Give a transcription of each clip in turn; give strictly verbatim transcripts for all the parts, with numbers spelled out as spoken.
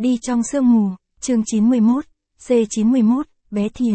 Đi trong sương mù, chương chín mươi mốt, C chín mươi mốt, bé Thiền.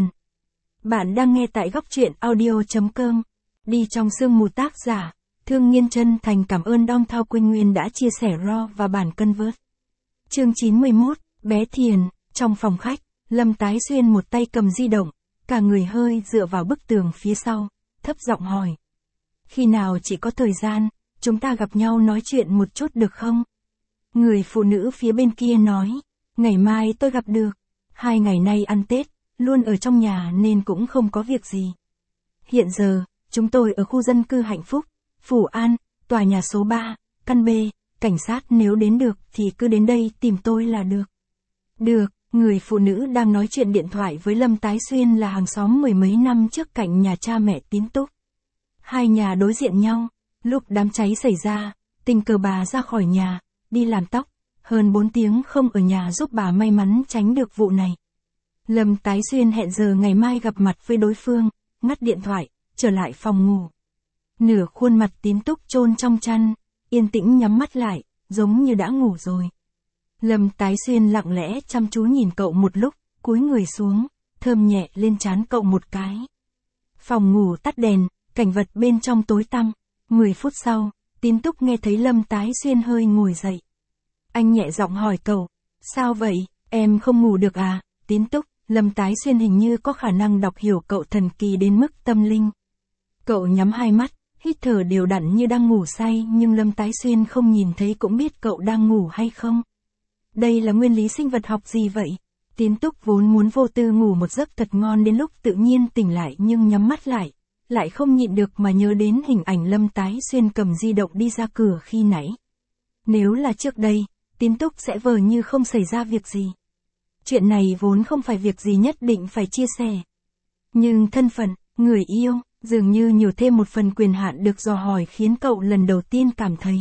Bạn đang nghe tại góc truyện audio.com. Đi trong sương mù tác giả, Thương Nghiên chân thành cảm ơn Dong Thao Quyên Nguyên đã chia sẻ raw và bản convert. Chương chín mươi mốt, bé Thiền, trong phòng khách, Lâm Tái Xuyên một tay cầm di động, cả người hơi dựa vào bức tường phía sau, thấp giọng hỏi. Khi nào chỉ có thời gian, chúng ta gặp nhau nói chuyện một chút được không? Người phụ nữ phía bên kia nói, ngày mai tôi gặp được. Hai ngày nay ăn Tết, luôn ở trong nhà nên cũng không có việc gì. Hiện giờ, chúng tôi ở khu dân cư Hạnh Phúc, Phủ An, tòa nhà số ba, căn B, cảnh sát nếu đến được thì cứ đến đây tìm tôi là được. Được, người phụ nữ đang nói chuyện điện thoại với Lâm Tái Xuyên là hàng xóm mười mấy năm trước cạnh nhà cha mẹ Tín Túc. Hai nhà đối diện nhau, lúc đám cháy xảy ra, tình cờ bà ra khỏi nhà, đi làm tóc, hơn bốn tiếng không ở nhà giúp bà may mắn tránh được vụ này. Lâm Tái Xuyên hẹn giờ ngày mai gặp mặt với đối phương, ngắt điện thoại, trở lại phòng ngủ. Nửa khuôn mặt Tín Túc chôn trong chăn, yên tĩnh nhắm mắt lại, giống như đã ngủ rồi. Lâm Tái Xuyên lặng lẽ chăm chú nhìn cậu một lúc, cúi người xuống, thơm nhẹ lên trán cậu một cái. Phòng ngủ tắt đèn, cảnh vật bên trong tối tăm. Mười phút sau, Tín Túc nghe thấy Lâm Tái Xuyên hơi ngồi dậy. Anh nhẹ giọng hỏi cậu, sao vậy, em không ngủ được à? Tín Túc, Lâm Tái Xuyên hình như có khả năng đọc hiểu cậu thần kỳ đến mức tâm linh. Cậu nhắm hai mắt, hít thở đều đặn như đang ngủ say, nhưng Lâm Tái Xuyên không nhìn thấy cũng biết cậu đang ngủ hay không. Đây là nguyên lý sinh vật học gì vậy? Tín Túc vốn muốn vô tư ngủ một giấc thật ngon đến lúc tự nhiên tỉnh lại nhưng nhắm mắt lại, lại không nhịn được mà nhớ đến hình ảnh Lâm Tái Xuyên cầm di động đi ra cửa khi nãy. Nếu là trước đây, Tín Túc sẽ vờ như không xảy ra việc gì. Chuyện này vốn không phải việc gì nhất định phải chia sẻ. Nhưng thân phận, người yêu, dường như nhiều thêm một phần quyền hạn được dò hỏi khiến cậu lần đầu tiên cảm thấy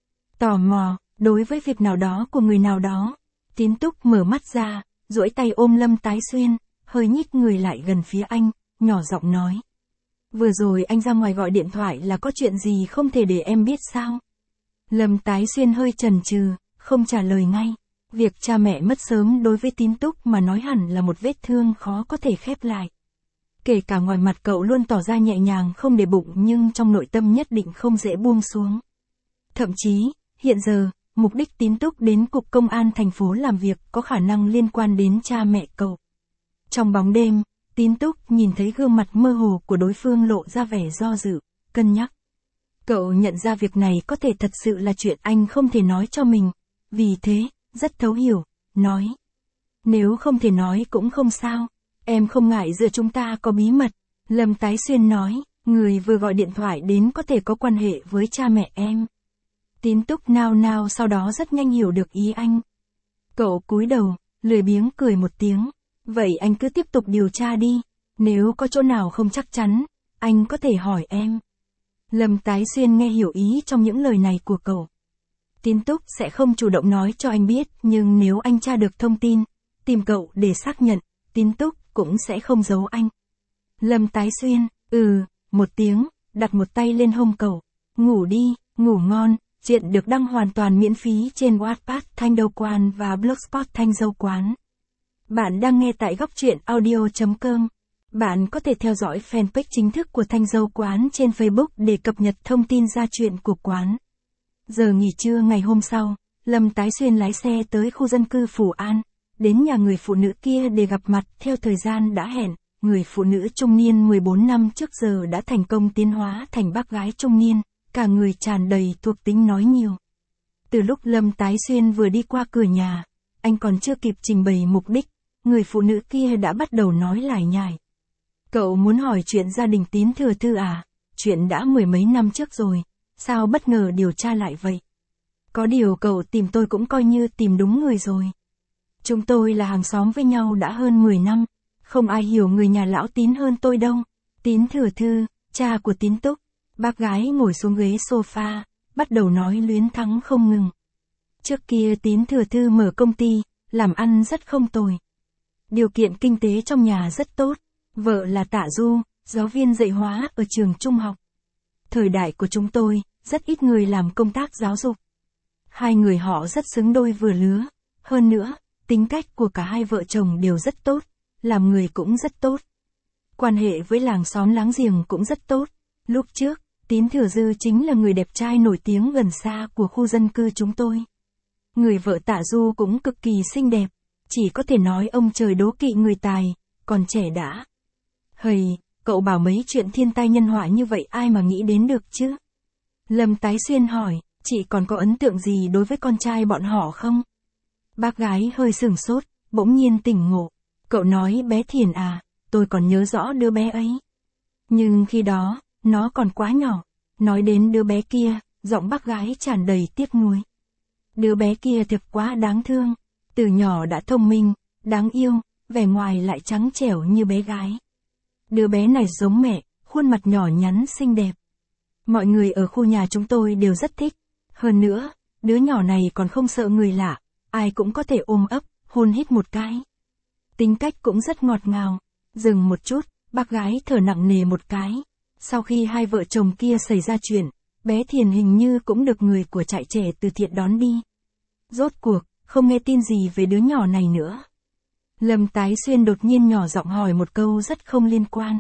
tò mò, đối với việc nào đó của người nào đó. Tín Túc mở mắt ra, duỗi tay ôm Lâm Tái Xuyên, hơi nhích người lại gần phía anh, nhỏ giọng nói. Vừa rồi anh ra ngoài gọi điện thoại là có chuyện gì không thể để em biết sao? Lâm Tái Xuyên hơi chần chừ, không trả lời ngay. Việc cha mẹ mất sớm đối với Tín Túc mà nói hẳn là một vết thương khó có thể khép lại. Kể cả ngoài mặt cậu luôn tỏ ra nhẹ nhàng không để bụng nhưng trong nội tâm nhất định không dễ buông xuống. Thậm chí, hiện giờ, mục đích Tín Túc đến cục công an thành phố làm việc có khả năng liên quan đến cha mẹ cậu. Trong bóng đêm, Tín Túc nhìn thấy gương mặt mơ hồ của đối phương lộ ra vẻ do dự, cân nhắc. Cậu nhận ra việc này có thể thật sự là chuyện anh không thể nói cho mình, vì thế, rất thấu hiểu, nói. Nếu không thể nói cũng không sao, em không ngại giữa chúng ta có bí mật. Lâm Tái Xuyên nói, người vừa gọi điện thoại đến có thể có quan hệ với cha mẹ em. Tín Túc nao nao sau đó rất nhanh hiểu được ý anh. Cậu cúi đầu, lười biếng cười một tiếng. Vậy anh cứ tiếp tục điều tra đi, nếu có chỗ nào không chắc chắn, anh có thể hỏi em. Lâm Tái Xuyên nghe hiểu ý trong những lời này của cậu. Tín Túc sẽ không chủ động nói cho anh biết, nhưng nếu anh tra được thông tin, tìm cậu để xác nhận, Tín Túc cũng sẽ không giấu anh. Lâm Tái Xuyên, ừ, một tiếng, đặt một tay lên hông cậu. Ngủ đi, ngủ ngon. Chuyện được đăng hoàn toàn miễn phí trên Wattpad Thanh Dâu Quán và Blogspot Thanh Dâu Quán. Bạn đang nghe tại góc truyện audio.com. Bạn có thể theo dõi fanpage chính thức của Thanh Dâu Quán trên Facebook để cập nhật thông tin ra chuyện của quán. Giờ nghỉ trưa ngày hôm sau, Lâm Tái Xuyên lái xe tới khu dân cư Phủ An, đến nhà người phụ nữ kia để gặp mặt theo thời gian đã hẹn. Người phụ nữ trung niên mười bốn năm trước giờ đã thành công tiến hóa thành bác gái trung niên, cả người tràn đầy thuộc tính nói nhiều. Từ lúc Lâm Tái Xuyên vừa đi qua cửa nhà, anh còn chưa kịp trình bày mục đích, người phụ nữ kia đã bắt đầu nói lải nhải. Cậu muốn hỏi chuyện gia đình Tín Thừa Thư à? Chuyện đã mười mấy năm trước rồi, sao bất ngờ điều tra lại vậy? Có điều cậu tìm tôi cũng coi như tìm đúng người rồi. Chúng tôi là hàng xóm với nhau đã hơn mười năm, không ai hiểu người nhà lão Tín hơn tôi đâu. Tín Thừa Thư, cha của Tín Túc. Bác gái ngồi xuống ghế sofa, bắt đầu nói luyến thắng không ngừng. Trước kia Tín Thừa Thư mở công ty, làm ăn rất không tồi. Điều kiện kinh tế trong nhà rất tốt. Vợ là Tạ Du, giáo viên dạy hóa ở trường trung học. Thời đại của chúng tôi, rất ít người làm công tác giáo dục. Hai người họ rất xứng đôi vừa lứa. Hơn nữa, tính cách của cả hai vợ chồng đều rất tốt, làm người cũng rất tốt. Quan hệ với làng xóm láng giềng cũng rất tốt. Lúc trước, Tín Thừa Dư chính là người đẹp trai nổi tiếng gần xa của khu dân cư chúng tôi. Người vợ Tạ Du cũng cực kỳ xinh đẹp, chỉ có thể nói ông trời đố kỵ người tài, còn trẻ đã. Hầy, cậu bảo mấy chuyện thiên tai nhân họa như vậy ai mà nghĩ đến được chứ? Lâm Tái Xuyên hỏi, chị còn có ấn tượng gì đối với con trai bọn họ không? Bác gái hơi sửng sốt, bỗng nhiên tỉnh ngộ. Cậu nói bé Thiền à, tôi còn nhớ rõ đứa bé ấy. Nhưng khi đó, nó còn quá nhỏ. Nói đến đứa bé kia, giọng bác gái tràn đầy tiếc nuối. Đứa bé kia thực quá đáng thương. Từ nhỏ đã thông minh, đáng yêu, vẻ ngoài lại trắng trẻo như bé gái. Đứa bé này giống mẹ, khuôn mặt nhỏ nhắn xinh đẹp. Mọi người ở khu nhà chúng tôi đều rất thích. Hơn nữa, đứa nhỏ này còn không sợ người lạ, ai cũng có thể ôm ấp, hôn hít một cái. Tính cách cũng rất ngọt ngào. Dừng một chút, bác gái thở nặng nề một cái. Sau khi hai vợ chồng kia xảy ra chuyện, bé Thiền hình như cũng được người của trại trẻ từ thiện đón đi. Rốt cuộc, không nghe tin gì về đứa nhỏ này nữa. Lâm Tái Xuyên đột nhiên nhỏ giọng hỏi một câu rất không liên quan.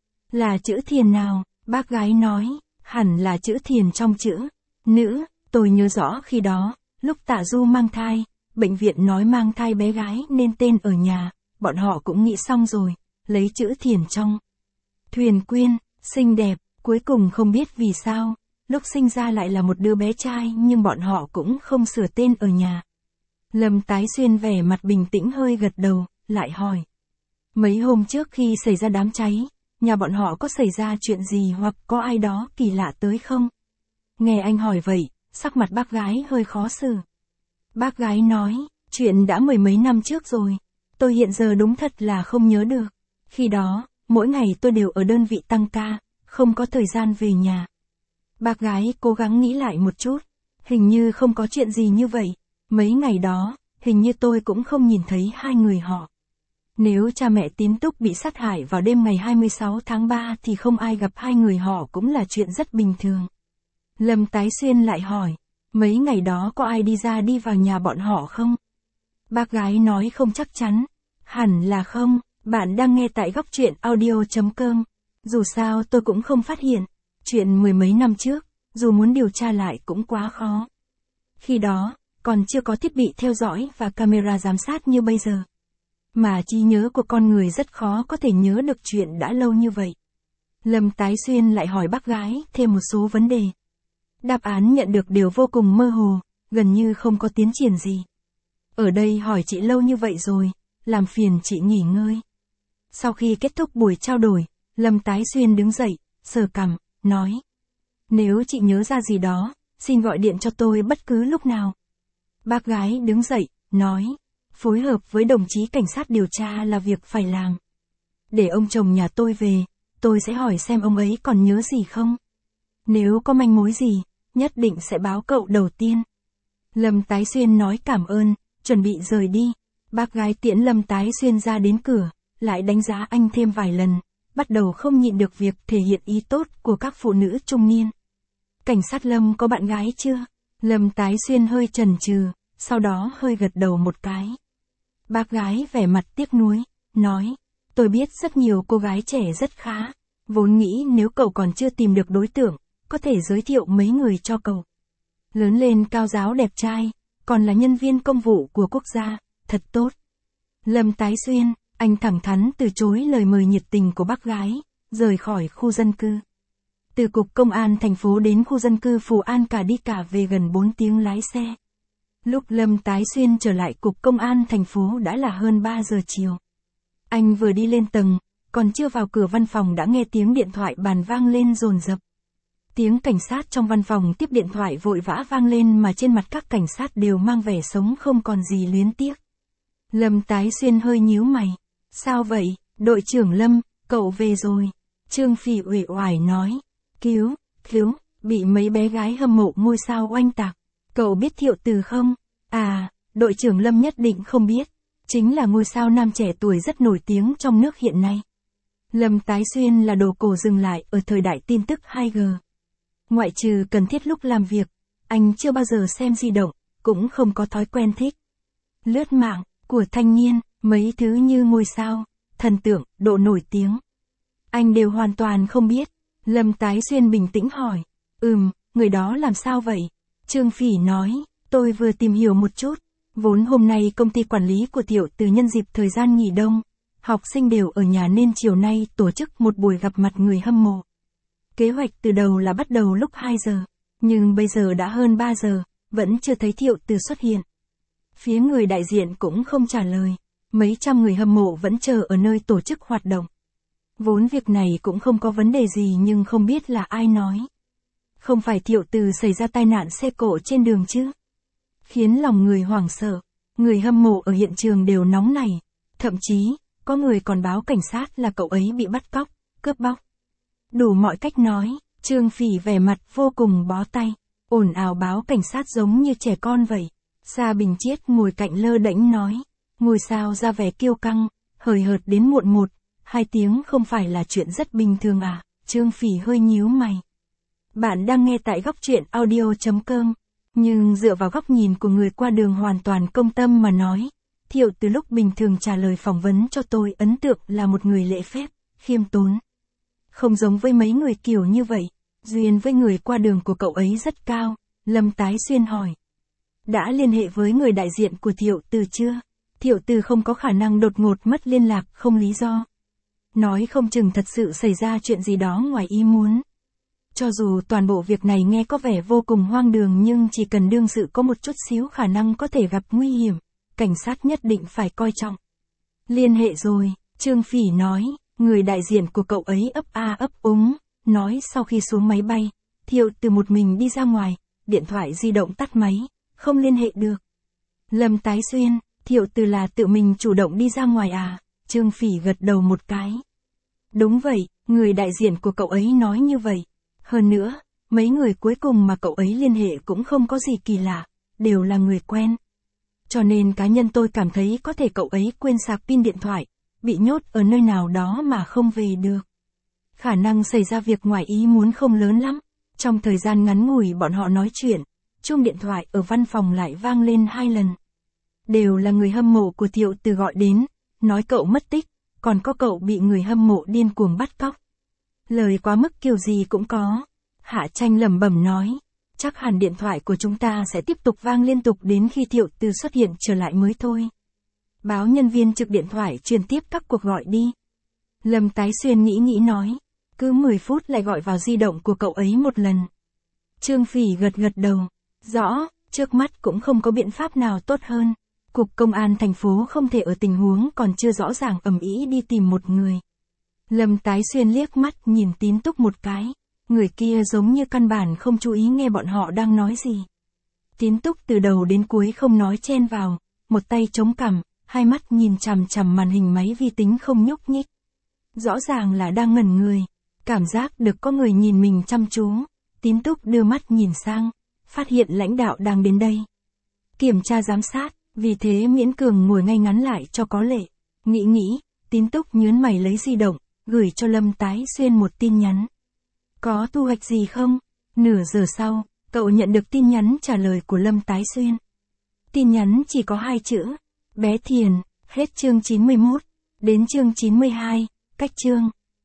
Là chữ Thiền nào? Bác gái nói, hẳn là chữ Thiền trong chữ nữ. Tôi nhớ rõ khi đó, lúc Tạ Du mang thai, bệnh viện nói mang thai bé gái nên tên ở nhà, bọn họ cũng nghĩ xong rồi, lấy chữ Thiền trong Thuyền Quyên, xinh đẹp, cuối cùng không biết vì sao, lúc sinh ra lại là một đứa bé trai nhưng bọn họ cũng không sửa tên ở nhà. Lâm Tái Xuyên vẻ mặt bình tĩnh hơi gật đầu, lại hỏi. Mấy hôm trước khi xảy ra đám cháy, nhà bọn họ có xảy ra chuyện gì hoặc có ai đó kỳ lạ tới không? Nghe anh hỏi vậy, sắc mặt bác gái hơi khó xử. Bác gái nói, chuyện đã mười mấy năm trước rồi. Tôi hiện giờ đúng thật là không nhớ được. Khi đó, mỗi ngày tôi đều ở đơn vị tăng ca, không có thời gian về nhà. Bác gái cố gắng nghĩ lại một chút. Hình như không có chuyện gì như vậy. Mấy ngày đó, hình như tôi cũng không nhìn thấy hai người họ. Nếu cha mẹ Tín Túc bị sát hại vào đêm ngày hai mươi sáu tháng ba thì không ai gặp hai người họ cũng là chuyện rất bình thường. Lâm Tái Xuyên lại hỏi, mấy ngày đó có ai đi ra đi vào nhà bọn họ không? Bác gái nói không chắc chắn. Hẳn là không, bạn đang nghe tại góc truyện audio chấm com. Dù sao tôi cũng không phát hiện. Chuyện mười mấy năm trước, dù muốn điều tra lại cũng quá khó. Khi đó, còn chưa có thiết bị theo dõi và camera giám sát như bây giờ. Mà trí nhớ của con người rất khó có thể nhớ được chuyện đã lâu như vậy. Lâm Tái Xuyên lại hỏi bác gái thêm một số vấn đề. Đáp án nhận được đều vô cùng mơ hồ, gần như không có tiến triển gì. Ở đây hỏi chị lâu như vậy rồi, làm phiền chị nghỉ ngơi. Sau khi kết thúc buổi trao đổi, Lâm Tái Xuyên đứng dậy, sờ cằm, nói. Nếu chị nhớ ra gì đó, xin gọi điện cho tôi bất cứ lúc nào. Bác gái đứng dậy, nói. Phối hợp với đồng chí cảnh sát điều tra là việc phải làm. Để ông chồng nhà tôi về, tôi sẽ hỏi xem ông ấy còn nhớ gì không. Nếu có manh mối gì, nhất định sẽ báo cậu đầu tiên. Lâm Tái Xuyên nói cảm ơn, chuẩn bị rời đi. Bác gái tiễn Lâm Tái Xuyên ra đến cửa, lại đánh giá anh thêm vài lần, bắt đầu không nhịn được việc thể hiện ý tốt của các phụ nữ trung niên. Cảnh sát Lâm có bạn gái chưa? Lâm Tái Xuyên hơi chần chừ, sau đó hơi gật đầu một cái. Bác gái vẻ mặt tiếc nuối, nói, tôi biết rất nhiều cô gái trẻ rất khá, vốn nghĩ nếu cậu còn chưa tìm được đối tượng, có thể giới thiệu mấy người cho cậu. Lớn lên cao giáo đẹp trai, còn là nhân viên công vụ của quốc gia, thật tốt. Lâm Tái Xuyên, anh thẳng thắn từ chối lời mời nhiệt tình của bác gái, rời khỏi khu dân cư. Từ cục công an thành phố đến khu dân cư Phù An cả đi cả về gần bốn tiếng lái xe. Lúc Lâm Tái Xuyên trở lại cục công an thành phố đã là hơn ba giờ chiều. Anh vừa đi lên tầng, còn chưa vào cửa văn phòng đã nghe tiếng điện thoại bàn vang lên dồn dập. Tiếng cảnh sát trong văn phòng tiếp điện thoại vội vã vang lên mà trên mặt các cảnh sát đều mang vẻ sống không còn gì luyến tiếc. Lâm Tái Xuyên hơi nhíu mày. Sao vậy, đội trưởng Lâm, cậu về rồi. Trương Phỉ uể oải nói. Cứu, cứu, bị mấy bé gái hâm mộ ngôi sao oanh tạc. Cậu biết Thiệu Từ không? À, đội trưởng Lâm nhất định không biết. Chính là ngôi sao nam trẻ tuổi rất nổi tiếng trong nước hiện nay. Lâm Tái Xuyên là đồ cổ dừng lại ở thời đại tin tức hai G. Ngoại trừ cần thiết lúc làm việc, anh chưa bao giờ xem di động, cũng không có thói quen thích lướt mạng, của thanh niên, mấy thứ như ngôi sao, thần tượng, độ nổi tiếng. Anh đều hoàn toàn không biết. Lâm Tái Xuyên bình tĩnh hỏi. Ừm, người đó làm sao vậy? Trương Phỉ nói, tôi vừa tìm hiểu một chút. Vốn hôm nay công ty quản lý của Thiệu Từ nhân dịp thời gian nghỉ đông, học sinh đều ở nhà nên chiều nay tổ chức một buổi gặp mặt người hâm mộ. Kế hoạch từ đầu là bắt đầu lúc hai giờ, nhưng bây giờ đã hơn ba giờ, vẫn chưa thấy Thiệu Từ xuất hiện. Phía người đại diện cũng không trả lời, mấy trăm người hâm mộ vẫn chờ ở nơi tổ chức hoạt động. Vốn việc này cũng không có vấn đề gì nhưng không biết là ai nói. Không phải Thiệu Từ xảy ra tai nạn xe cộ trên đường chứ? Khiến lòng người hoảng sợ, người hâm mộ ở hiện trường đều nóng nảy, thậm chí, có người còn báo cảnh sát là cậu ấy bị bắt cóc, cướp bóc. Đủ mọi cách nói, Trương Phỉ vẻ mặt vô cùng bó tay, ồn ào báo cảnh sát giống như trẻ con vậy. Sa Bình Chiết ngồi cạnh lơ đễnh nói, ngôi sao ra vẻ kiêu căng, hời hợt đến muộn một, hai tiếng không phải là chuyện rất bình thường à? Trương Phỉ hơi nhíu mày. Bạn đang nghe tại góc truyện audio chấm com, nhưng dựa vào góc nhìn của người qua đường hoàn toàn công tâm mà nói, Thiệu Từ lúc bình thường trả lời phỏng vấn cho tôi ấn tượng là một người lễ phép, khiêm tốn. Không giống với mấy người kiểu như vậy, duyên với người qua đường của cậu ấy rất cao. Lâm Tái Xuyên hỏi. Đã liên hệ với người đại diện của Thiệu Từ chưa? Thiệu Từ không có khả năng đột ngột mất liên lạc không lý do. Nói không chừng thật sự xảy ra chuyện gì đó ngoài ý muốn. Cho dù toàn bộ việc này nghe có vẻ vô cùng hoang đường nhưng chỉ cần đương sự có một chút xíu khả năng có thể gặp nguy hiểm, cảnh sát nhất định phải coi trọng. Liên hệ rồi, Trương Phỉ nói, người đại diện của cậu ấy ấp a ấp úng, nói sau khi xuống máy bay, Thiệu Từ một mình đi ra ngoài, điện thoại di động tắt máy, không liên hệ được. Lâm Tái Xuyên, Thiệu Từ là tự mình chủ động đi ra ngoài à? Trương Phỉ gật đầu một cái. Đúng vậy, người đại diện của cậu ấy nói như vậy. Hơn nữa, mấy người cuối cùng mà cậu ấy liên hệ cũng không có gì kỳ lạ, đều là người quen. Cho nên cá nhân tôi cảm thấy có thể cậu ấy quên sạc pin điện thoại, bị nhốt ở nơi nào đó mà không về được. Khả năng xảy ra việc ngoài ý muốn không lớn lắm. Trong thời gian ngắn ngủi bọn họ nói chuyện, chuông điện thoại ở văn phòng lại vang lên hai lần. Đều là người hâm mộ của Thiệu Từ gọi đến, nói cậu mất tích, còn có cậu bị người hâm mộ điên cuồng bắt cóc. Lời quá mức kiểu gì cũng có. Hạ Tranh lẩm bẩm nói, chắc hẳn điện thoại của chúng ta sẽ tiếp tục vang liên tục đến khi Thiệu Từ xuất hiện trở lại mới thôi. Báo nhân viên trực điện thoại truyền tiếp các cuộc gọi đi. Lâm Tái Xuyên nghĩ nghĩ nói, cứ mười phút lại gọi vào di động của cậu ấy một lần. Trương Phỉ gật gật đầu, rõ, trước mắt cũng không có biện pháp nào tốt hơn. Cục Công an thành phố không thể ở tình huống còn chưa rõ ràng ầm ĩ đi tìm một người. Lâm Tái Xuyên liếc mắt nhìn Tín Túc một cái, người kia giống như căn bản không chú ý nghe bọn họ đang nói gì. Tín Túc từ đầu đến cuối không nói chen vào, một tay chống cằm, hai mắt nhìn chằm chằm màn hình máy vi tính không nhúc nhích. Rõ ràng là đang ngẩn người, cảm giác được có người nhìn mình chăm chú. Tín Túc đưa mắt nhìn sang, phát hiện lãnh đạo đang đến đây. Kiểm tra giám sát, vì thế miễn cường ngồi ngay ngắn lại cho có lệ. Nghĩ nghĩ, Tín Túc nhớn mày lấy di động, gửi cho Lâm Tái Xuyên một tin nhắn. Có thu hoạch gì không? Nửa giờ sau, cậu nhận được tin nhắn trả lời của Lâm Tái Xuyên. Tin nhắn chỉ có hai chữ, bé Thiền, hết chương chín mươi mốt, đến chương chín mươi hai, cách chương.